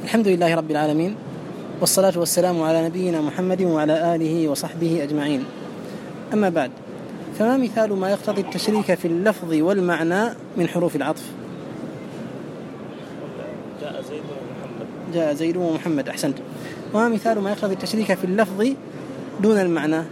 الحمد لله رب العالمين، والصلاة والسلام على نبينا محمد وعلى آله وصحبه أجمعين. أما بعد، فما مثال ما يقتضي التشريك في اللفظ والمعنى من حروف العطف؟ جاء زيد ومحمد. أحسنت. وما مثال ما يقتضي التشريك في اللفظ دون المعنى؟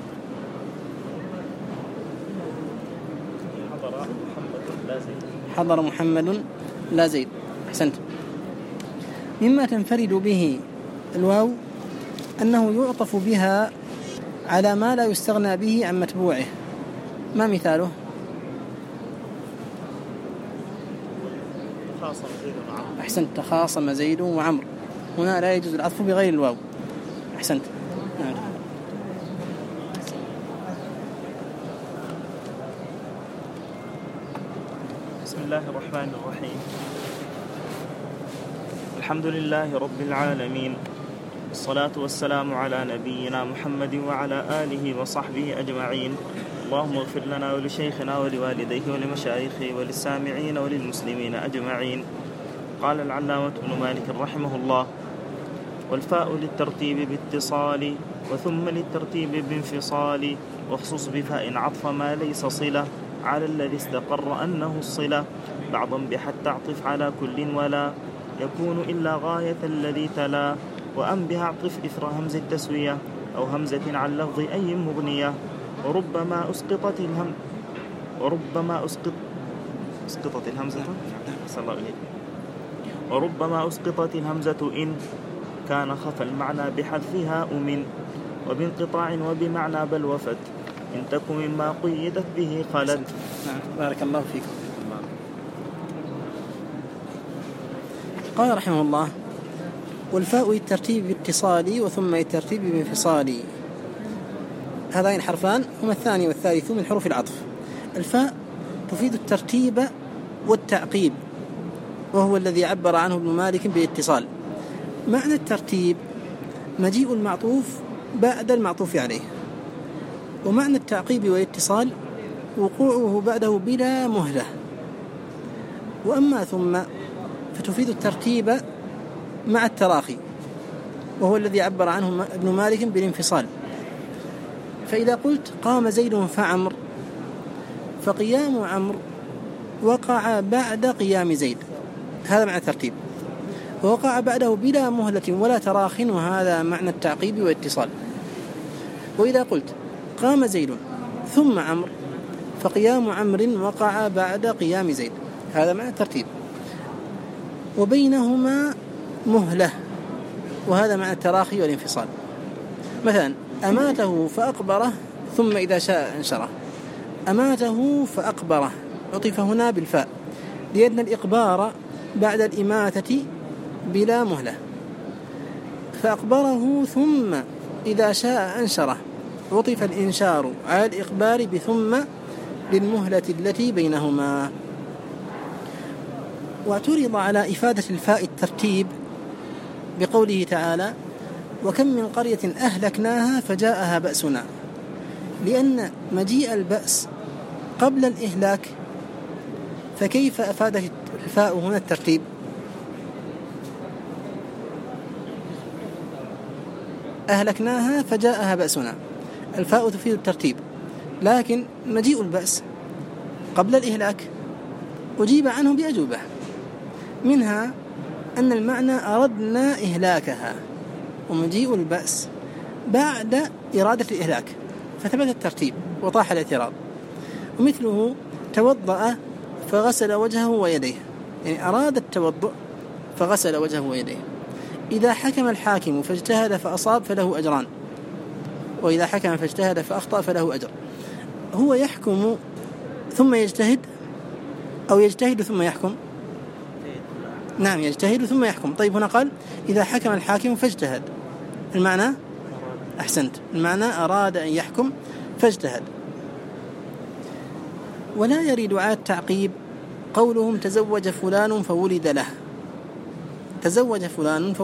حضر محمد لا زيد. أحسنت. مما تنفرد به الواو أنه يعطف بها على ما لا يستغنى به عن متبوعه. ما مثاله؟ أحسنت. تخاصم زيد وعمر. هنا لا يجوز العطف بغير الواو. أحسنت. بسم الله الرحمن الرحيم. الحمد لله رب العالمين، والصلاة والسلام على نبينا محمد وعلى آله وصحبه أجمعين. اللهم اغفر لنا ولشيخنا ولوالديه ولمشايخه وللسامعين وللمسلمين أجمعين. قال العلامة ابن مالك رحمه الله: والفاء للترتيب باتصال وثم للترتيب بانفصال، واخصص بفاء عطف ما ليس صلة على الذي استقر أنه الصلة، بعضا بحتى اعطف على كل ولا يكون إلا غاية الذي تلا، وأن بها اعطف إثر همز التسوية أو همزة عن لفظ أي مغنية، وربما أسقطت الهمزة صلى الله عليه، وربما أسقطت الهمزة إن كان خفى المعنى بحذفها أمن، وبانقطاع وبمعنى بل وفت إن تكن مما قيدت به خلت. بارك الله فيكم. قال رحمه الله: والفاء الترتيب باتصالي وثم الترتيب بانفصالي. هذين الحرفان هما الثاني والثالث من حروف العطف. الفاء تفيد الترتيب والتعقيب، وهو الذي عبر عنه ابن مالك بالاتصال. معنى الترتيب مجيء المعطوف بعد المعطوف عليه، ومعنى التعقيب والاتصال وقوعه بعده بلا مهلة. وأما ثم فتفيد الترتيب مع التراخي، وهو الذي عبر عنه ابن مالك بالانفصال. فإذا قلت قام زيد فعمر، فقيام عمرو وقع بعد قيام زيد، هذا معنى الترتيب، ووقع بعده بلا مهلة ولا تراخ، وهذا معنى التعقيب والاتصال. وإذا قلت قام زيد ثم عمرو، فقيام عمرو وقع بعد قيام زيد، هذا معنى الترتيب، وبينهما مهلة، وهذا معنى التراخي والانفصال. مثلا أماته فأقبره ثم إذا شاء أنشره. أماته فأقبره عطف هنا بالفاء، لأن الإقبار بعد الإماتة بلا مهلة. فأقبره ثم إذا شاء أنشره، عطف الإنشار على الإقبار بثم للمهلة التي بينهما. واعترض على إفادة الفاء الترتيب بقوله تعالى: وكم من قرية أهلكناها فجاءها بأسنا، لأن مجيء البأس قبل الإهلاك، فكيف أفادت الفاء هنا الترتيب؟ أهلكناها فجاءها بأسنا، الفاء تفيد الترتيب، لكن مجيء البأس قبل الإهلاك أجيب عنه بأجوبة، منها أن المعنى أردنا إهلاكها، ومجيء البأس بعد إرادة الإهلاك، فثبت الترتيب وطاح الاعتراض. ومثله توضأ فغسل وجهه ويديه، يعني أراد التوضؤ فغسل وجهه ويديه. إذا حكم الحاكم فاجتهد فأصاب فله أجران، وإذا حكم فاجتهد فأخطأ فله أجر. هو يحكم ثم يجتهد، أو يجتهد ثم يحكم؟ نعم، يجتهد ثم يحكم. طيب هنا قال إذا حكم الحاكم فاجتهد، المعنى أحسنت، المعنى أراد أن يحكم فاجتهد. ولا يريد على التعقيب قولهم تزوج فلان فولد له. تزوج فلان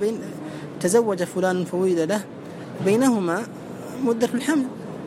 فولد له بينهما مدة الحمل،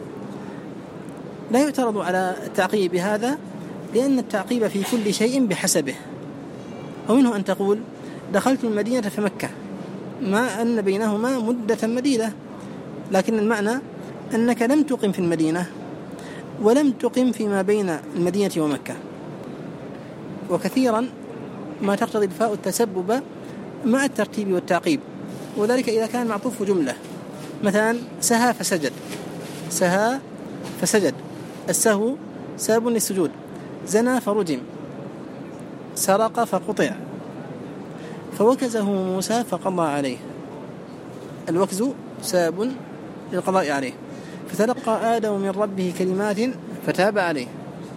لا يعترض على التعقيب بهذا، لأن التعقيب في كل شيء بحسبه. ومنه أن تقول دخلت المدينة في مكة، ما أن بينهما مدة مديدة، لكن المعنى أنك لم تقم في المدينة ولم تقم فيما بين المدينة ومكة. وكثيرا ما تقتضي الفاء التسبب مع الترتيب والتعقيب، وذلك إذا كان معطوف جملة، مثلا سهى فسجد، سهى فسجد، السهو سبب للسجود، زنى فرجم، سرق فقطع، فوكزه موسى فقضى عليه، الوكز سبب للقضاء عليه، فتلقى آدم من ربه كلمات فتاب عليه.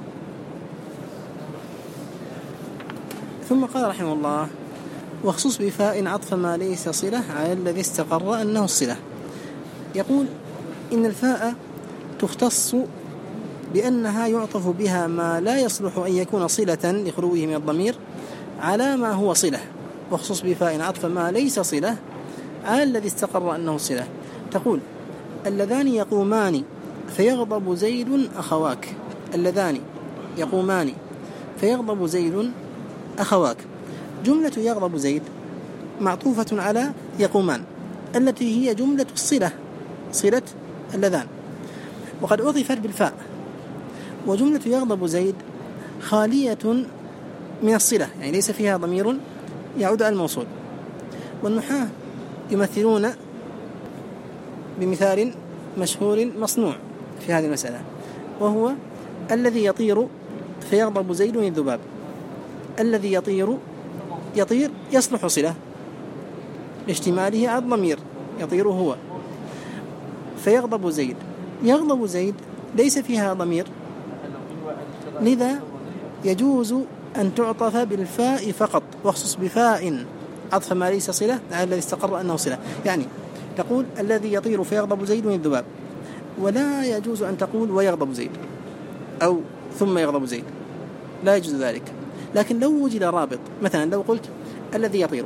ثم قال رحمه الله: واخصص بفاء عطف ما ليس صلة على الذي استقر أنه الصلة. يقول إن الفاء تختص بأنها يعطف بها ما لا يصلح أن يكون صلة لخلوه من الضمير على ما هو صلة. واخصص بفاء عطف ما ليس صلة على الذي استقر أنه صلة. تقول: اللذان يقومان فيغضب زيد أخواك، اللذان يقومان فيغضب زيد أخواك. جملة يغضب زيد معطوفة على يقومان التي هي جملة الصلة، صلة اللذان، وقد عطفت بالفاء. وجملة يغضب زيد خالية من الصلة، يعني ليس فيها ضمير يعود على الموصول. والنحاة يمثلون بمثال مشهور مصنوع في هذه المسألة، وهو الذي يطير فيغضب زيد الذباب. الذي يطير يصلح صلة لاشتماله على الضمير، يطير هو، فيغضب زيد. يغضب زيد ليس فيها ضمير، لذا يجوز أن تعطف بالفاء فقط. واخصص بفاء عطف ما ليس صلة على الذي استقر أنه صلة، يعني تقول الذي يطير فيغضب زيد الذباب، ولا يجوز أن تقول ويغضب زيد أو ثم يغضب زيد، لا يجوز ذلك. لكن لو وجد رابط، مثلا لو قلت الذي يطير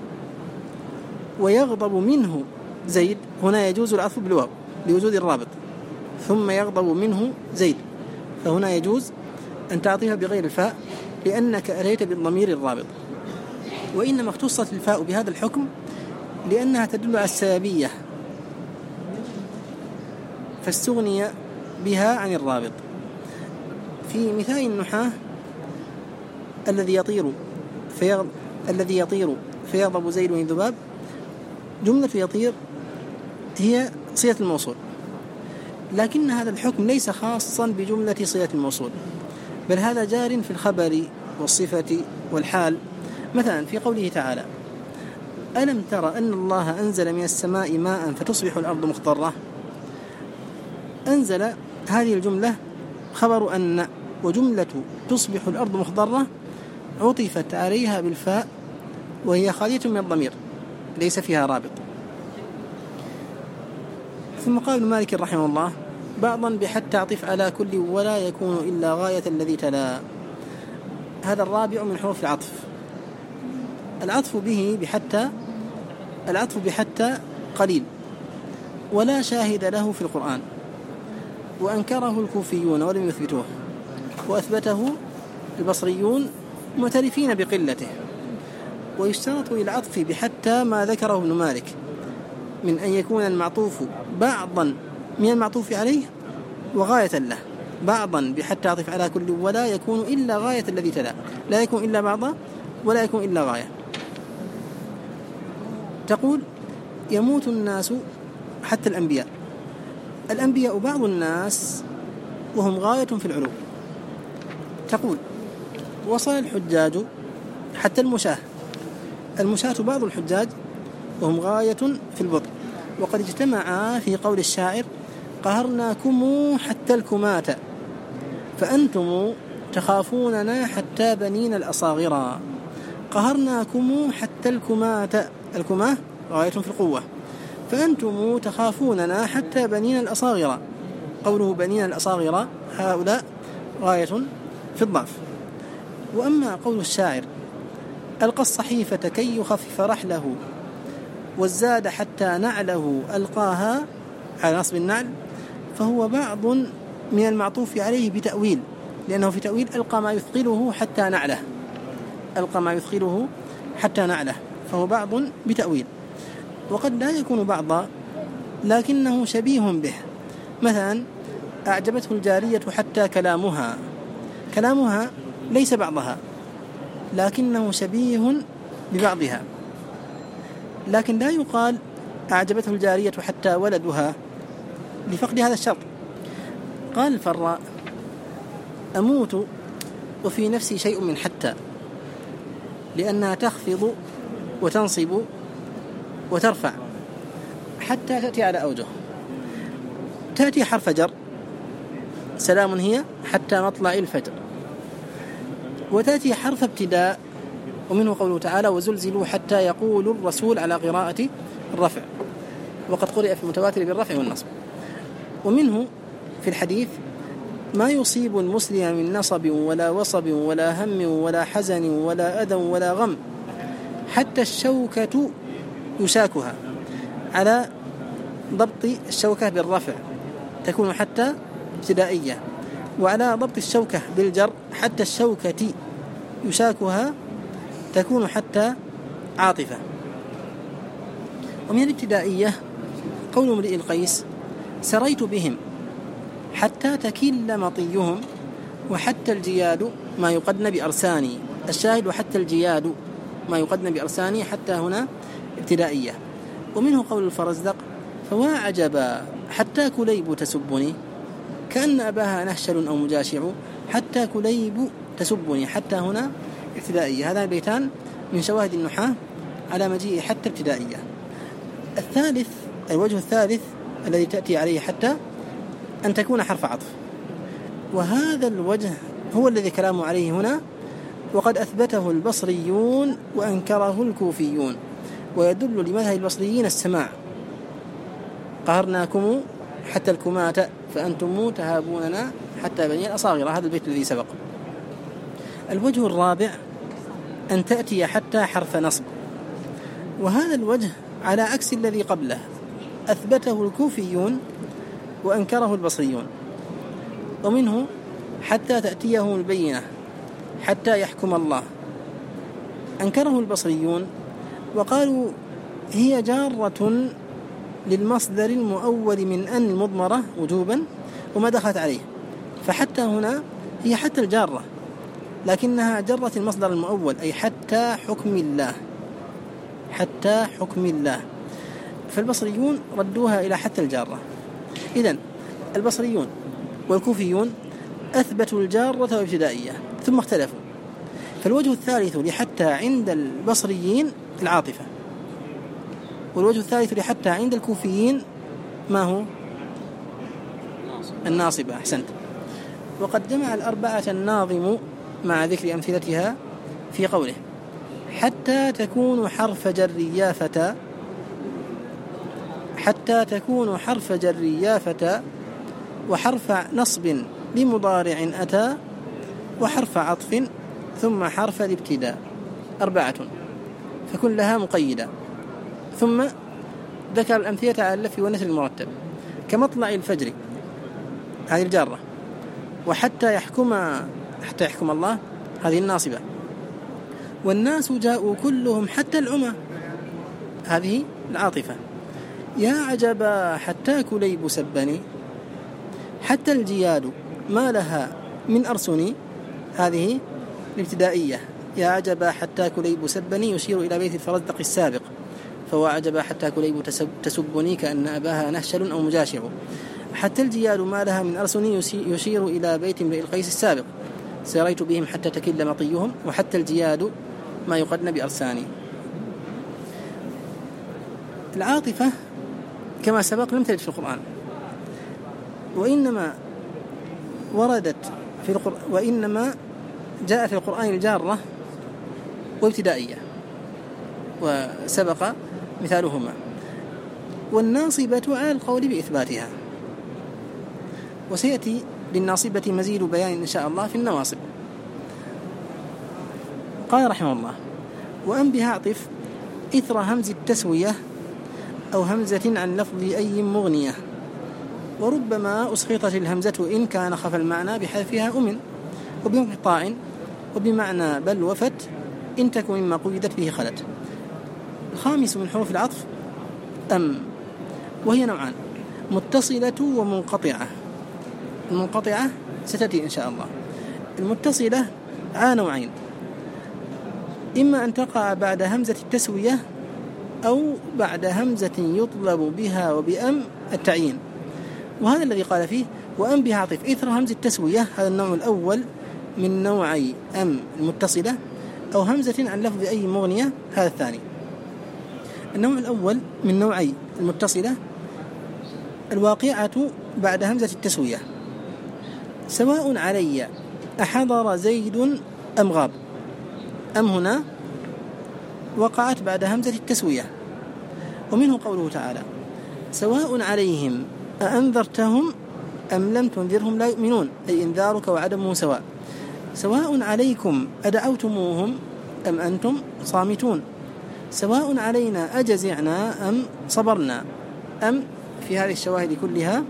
ويغضب منه زيد، هنا يجوز العطف بالواو لوجود الرابط، ثم يغضب منه زيد، فهنا يجوز أن تعطيها بغير الفاء لأنك أتيت بالضمير الرابط. وإنما اختصت الفاء بهذا الحكم لأنها تدل على السببية، فاستغني بها عن الرابط. في مثال النحاة: الذي يطير فيغضب زيد الذباب، جملة يطير هي صلة الموصول، لكن هذا الحكم ليس خاصا بجملة صلة الموصول، بل هذا جار في الخبر والصفة والحال. مثلا في قوله تعالى: ألم تر أن الله أنزل من السماء ماء فتصبح الأرض مخضرة. أنزل هذه الجملة خبر أن، وجملة تصبح الأرض مخضرة عطفت عليها بالفاء وهي خالية من الضمير ليس فيها رابط. ثم قال ابن مالك رحمه الله: بعضا بحتى تعطف على كل ولا يكون إلا غاية الذي تلا. هذا الرابع من حروف العطف. العطف به بحتى، العطف بحتى قليل ولا شاهد له في القرآن، وأنكره الكوفيون ولم يثبتوه، وأثبته البصريون معترفين بقلته. ويشترط للعطف بحتى ما ذكره ابن مالك من أن يكون المعطوف بعضا من المعطوف عليه وغاية له. بعضا بحتى تعطف على كل ولا يكون إلا غاية الذي تلا، لا يكون إلا بعضا ولا يكون إلا غاية. تقول: يموت الناس حتى الأنبياء. الأنبياء بعض الناس وهم غاية في العلو. تقول: وصل الحجاج حتى المشاة. المشاة بعض الحجاج وهم غاية في البطء. وقد اجتمعا في قول الشاعر: قهرناكم حتى الكماة فأنتم تخافوننا حتى بنين الأصاغرا. قهرناكم حتى الكماة، الكماة غاية في القوة، فأنتم تخافوننا حتى بنين الأصاغرا. قوله بنين الأصاغرا هؤلاء غاية في الضعف. وأما قول الشاعر: ألقى الصحيفة كي يخفف رحله والزاد حتى نعله ألقاها، على نصب النعل، فهو بعض من المعطوف عليه بتأويل، لأنه في تأويل ألقى ما يثقله حتى نعله، ألقى ما يثقله حتى نعله، فهو بعض بتأويل، وقد لا يكون بعضا لكنه شبيه به. مثلا أعجبته الجارية حتى كلامها ليس بعضها لكنه شبيه ببعضها، لكن لا يقال أعجبته الجارية حتى ولدها لفقد هذا الشرط. قال الفراء: أموت وفي نفسي شيء من حتى، لأنها تخفض وتنصب وترفع. حتى تأتي على أوجه، تأتي حرف جر، سلام هي حتى مطلع الفجر، وتأتي حرف ابتداء، ومنه قوله تعالى: وزلزلوا حتى يقول الرسول على قراءة الرفع، وقد قرئ في المتواتر بالرفع والنصب. ومنه في الحديث: ما يصيب المسلم من نصب ولا وصب ولا هم ولا حزن ولا أذى ولا غم حتى الشوكة يشاكها. على ضبط الشوكة بالرفع تكون حتى ابتدائية، وعلى ضبط الشوكة بالجر حتى الشوكة يشاكها تكون حتى عاطفة. ومن الابتدائية قول امرئ القيس: سريت بهم حتى تكل مطيهم وحتى الجياد ما يقدن بأرساني. الشاهد: وحتى الجياد ما يقدن بأرساني، حتى هنا ابتدائية. ومنه قول الفرزدق: فوا عجبا حتى كليب تسبني كأن أباها نهشل أو مجاشع حتى كليب تسبني، حتى هنا ابتدائية. هذا البيتان من شواهد النحاة على مجيء حتى ابتدائية. الوجه الثالث الذي تأتي عليه حتى أن تكون حرف عطف، وهذا الوجه هو الذي كلامه عليه هنا، وقد أثبته البصريون وأنكره الكوفيون، ويدل لمذهب البصريين السماع: قهرناكم حتى الكماة فأنتم تهابوننا حتى بني الأصاغر. هذا البيت الذي سبق. الوجه الرابع أن تأتي حتى حرف نصب، وهذا الوجه على عكس الذي قبله، أثبته الكوفيون وأنكره البصريون. ومنه: حتى تأتيهم البينة حتى يحكم الله، أنكره البصريون وقالوا هي جارة للمصدر المؤول من أن المضمرة وجوبا وما دخلت عليه، فحتى هنا هي حتى الجارة لكنها جرت المصدر المؤول، أي حتى حكم الله، حتى حكم الله. فالبصريون ردوها إلى حتى الجارة. إذن البصريون والكوفيون أثبتوا الجارة وابتدائية ثم اختلفوا. فالوجه الثالث لحتى عند البصريين العاطفة، والوجه الثالث لحتى عند الكوفيين ما هو؟ الناصبة. أحسنت. وقد جمع الأربعة الناظم مع ذكر أمثلتها في قوله: حتى تكون حرف جر يا فتى، حتى تكون حرف جر يا فتى، وحرف نصب لمضارع أتى، وحرف عطف ثم حرف الابتداء. 4 فكلها مقيدة. ثم ذكر الأمثلة على اللف والنثر المرتب كمطلع الفجر، هذه الجارة، وحتى يحكم الله، هذه الناصبة، والناس جاءوا كلهم حتى العمى، هذه العاطفة، يا عجبا حتى كليب سبني، حتى الجياد ما لها من أرسني، هذه الابتدائية، يا عجبا حتى كليب سبني يشير إلى بيت الفرزدق السابق، فهو عجبا حتى كليب تسبني كأن أباها نهشل أو مجاشع. حتى الجياد ما لها من أرسني يشير إلى بيت امرئ القيس السابق، سريت بهم حتى تكل مطيهم، وحتى الجياد ما يقدن بأرساني. العاطفة كما سبق لم ترد في القرآن، وإنما جاء في القرآن الجارة وابتدائية، وسبق مثالهما. والناصبة على القول بإثباتها، وسيأتي للناصبة مزيد بيان إن شاء الله في النواصب. قال رحمه الله: وأن بها عطف إثر همز التسوية أو همزة عن لفظ أي مغنية، وربما أسقطت الهمزة إن كان خف المعنى بحذفها أمن، وبانقطاع، وبمعنى بل وفت إن تكن مما قيدت به خلت. الخامس من حروف العطف أم، وهي نوعان: متصلة ومنقطعة. المنقطعة ستأتي إن شاء الله. المتصلة على نوعين: إما أن تقع بعد همزة التسوية أو بعد همزة يطلب بها وبأم التعيين، وهذا الذي قال فيه وأم بها عطف إثر همزة التسوية. هذا النوع الأول من نوعي أم المتصلة، أو همزة عن لفظ أي مغنية، هذا الثاني. النوع الأول من نوعي المتصلة الواقعة بعد همزة التسوية: سواء علي أحضر زيد أم غاب. أم هنا وقعت بعد همزة التسوية. ومنه قوله تعالى: سواء عليهم أأنذرتهم أم لم تنذرهم لا يؤمنون، أي إنذارك وعدمه سواء. سواء عليكم أدعوتموهم أم أنتم صامتون. سواء علينا أجزعنا أم صبرنا. أم في هذه الشواهد كلها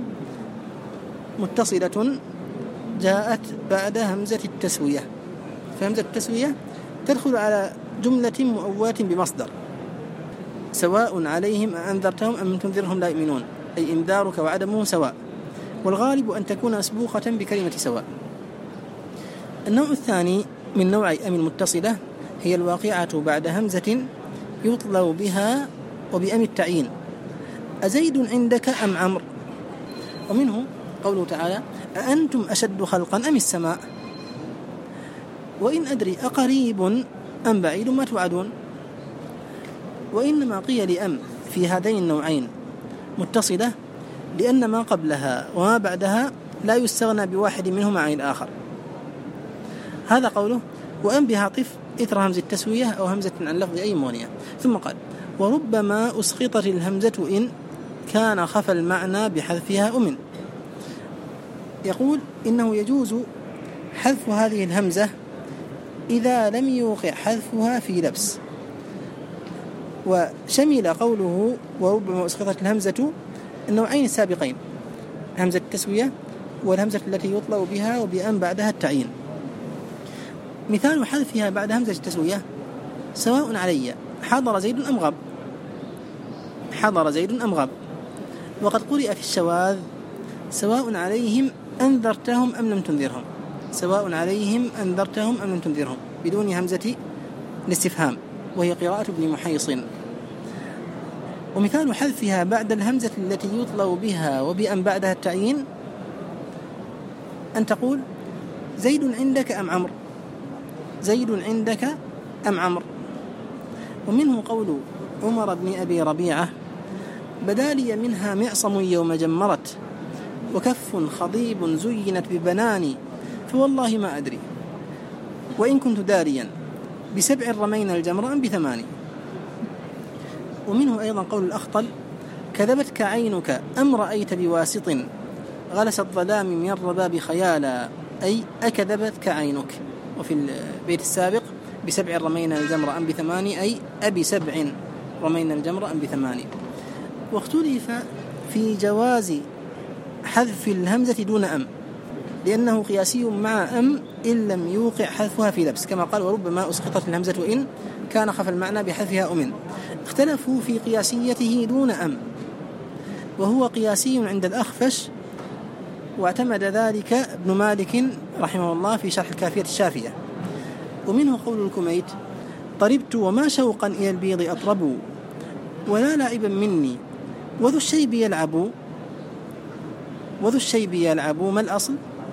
متصلة جاءت بعد همزة التسوية، فهمزة التسوية تدخل على جملة مؤولاة بمصدر: سواء عليهم أأنذرتهم أم تنذرهم لا يؤمنون، أي إنذارك وعدمه سواء. والغالب أن تكون مسبوقة بكلمة سواء. النوع الثاني من نوع أم المتصلة هي الواقعة بعد همزة يطلب بها وبأم التعيين: أزيد عندك أم عمرو. ومنه قوله تعالى: أأنتم أشد خلقا أم السماء. وإن أدري أقريب أم بعيد ما توعدون. وإنما قيل لأم في هذين النوعين متصلة لأن ما قبلها وما بعدها لا يستغنى بواحد منهما عن الآخر. هذا قوله وأم بها عطف إثر همزة التسوية أو همزة عن لفظ أي مغنية. ثم قال: وربما أسقطت الهمزة إن كان خفى المعنى بحذفها أمن. يقول إنه يجوز حذف هذه الهمزة إذا لم يوقع حذفها في لبس. وشمل قوله وربما أسقطت الهمزة النوعين السابقين: همزة التسوية والهمزة التي يطلب بها وبأم بعدها التعيين. مثال حذفها بعد همزة التسوية: سواء علي حضر زيد أم غاب. حضر زيد أم غاب. وقد قرئ في الشواذ: سواء عليهم أنذرتهم أم لم تنذرهم. سواء عليهم أنذرتهم أم لم تنذرهم بدون همزة الاستفهام، وهي قراءة ابن محيصن. ومثال حذفها بعد الهمزة التي يطلب بها وبأم بعدها التعيين أن تقول: زيد عندك أم عمرو. زيد عندك أم عمرو. ومنه قول عمر بن أبي ربيعة: بدا لي منها معصم يوم جمرت، وكف خضيب زينت ببناني، فوالله ما أدري وإن كنت داريا ب7 رمينا الجمر أم ب8. ومنه أيضا قول الأخطل: كذبتك عينك أم رأيت بواسط، غلس الظلام من الرباب خيالا، أي أكذبتك عينك. وفي البيت السابق: ب7 رمينا الجمر أم ب8، أي أب7 رمينا الجمر أم ب8. واختلف في جواز حذف الهمزة دون أم، لأنه قياسي مع أم إن لم يوقع حذفها في لبس، كما قال: وربما أسقطت الهمزة إن كان خفى المعنى بحذفها أمن. اختلفوا في قياسيته دون أم، وهو قياسي عند الأخفش، واعتمد ذلك ابن مالك رحمه الله في شرح الكافية الشافية. ومنه قول الكميت: طربت وما شوقا إلى البيض أطرب، ولا لاعبا مني وذو الشيب يلعب. وذو الشيب يلعب ما الأصل؟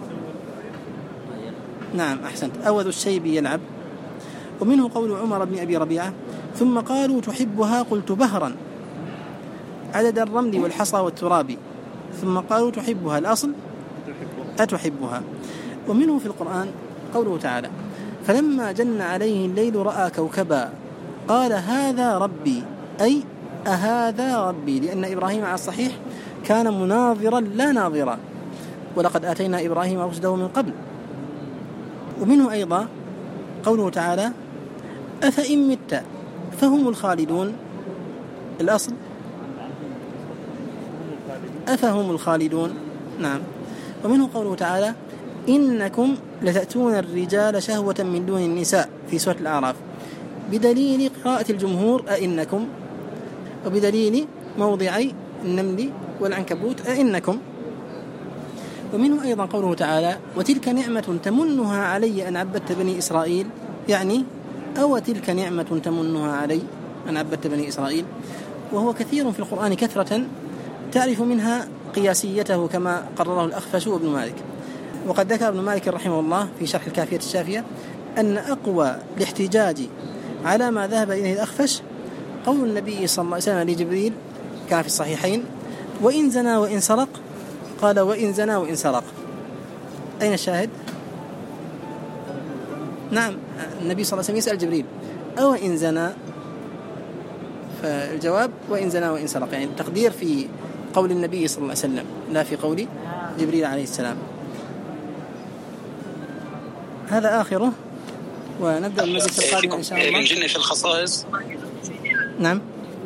نعم أحسنت، أو ذو الشيب يلعب. ومنه قول عمر بن أبي ربيعة: ثم قالوا تحبها قلت بهرا عدد الرمل والحصى والتراب. ثم قالوا تحبها، الأصل أتحبها. ومنه في القرآن قوله تعالى: فلما جن عليه الليل رأى كوكبا قال هذا ربي، أي أهذا ربي، لأن إبراهيم على الصحيح كان مناظرا لا ناظرا، ولقد آتينا إبراهيم رشده من قبل. ومنه أيضا قوله تعالى: أفإن مت فهم الخالدون، الأصل أفهم الخالدون. نعم. ومنه قوله تعالى: إنكم لتأتون الرجال شهوة من دون النساء في سورة الأعراف، بدليل قراءة الجمهور أئنكم، وبدليل موضعي النمل والعنكبوت أئنكم. ومنه أيضا قوله تعالى وتلك نعمة تمنها علي أن عبدت بني إسرائيل، يعني أو تلك نعمة تمنها علي أن عبدت بني إسرائيل. وهو كثير في القرآن كثرة تعرف منها قياسيته كما قرره الأخفش وابن مالك. وقد ذكر ابن مالك رحمه الله في شرح الكافية الشافية أن أقوى الاحتجاج على ما ذهب إليه الأخفش قول النبي صلى الله عليه وسلم لجبريل كان في الصحيحين وإن زنا وإن سرق، قال وإن زنا وإن سرق. أين الشاهد؟ نعم، النبي صلى الله عليه وسلم يسأل جبريل أو إن زنا، فالجواب وإن زنا وإن سرق، يعني التقدير في قول النبي صلى الله عليه وسلم لا في قول جبريل عليه السلام. هذا آخره، ونبدأ المجلس القادم إن شاء الله. ابن جني في الخصائص. نعم،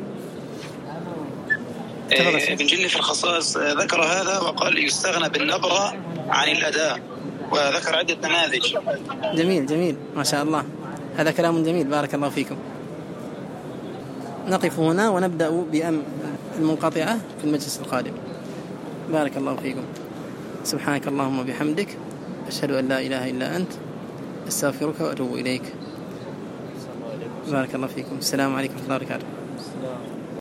ابن جني في الخصائص ذكر هذا وقال يستغنى بالنبرة عن الأداء، وذكر عدة نماذج. جميل جميل ما شاء الله، هذا كلام جميل، بارك الله فيكم. نقف هنا ونبدأ بالمنقطعة في المجلس القادم. بارك الله فيكم. سبحانك اللهم وبحمدك، أشهد أن لا إله إلا أنت، أستغفرك وأتوب إليك. بارك الله فيكم. السلام عليكم ورحمة الله وبركاته.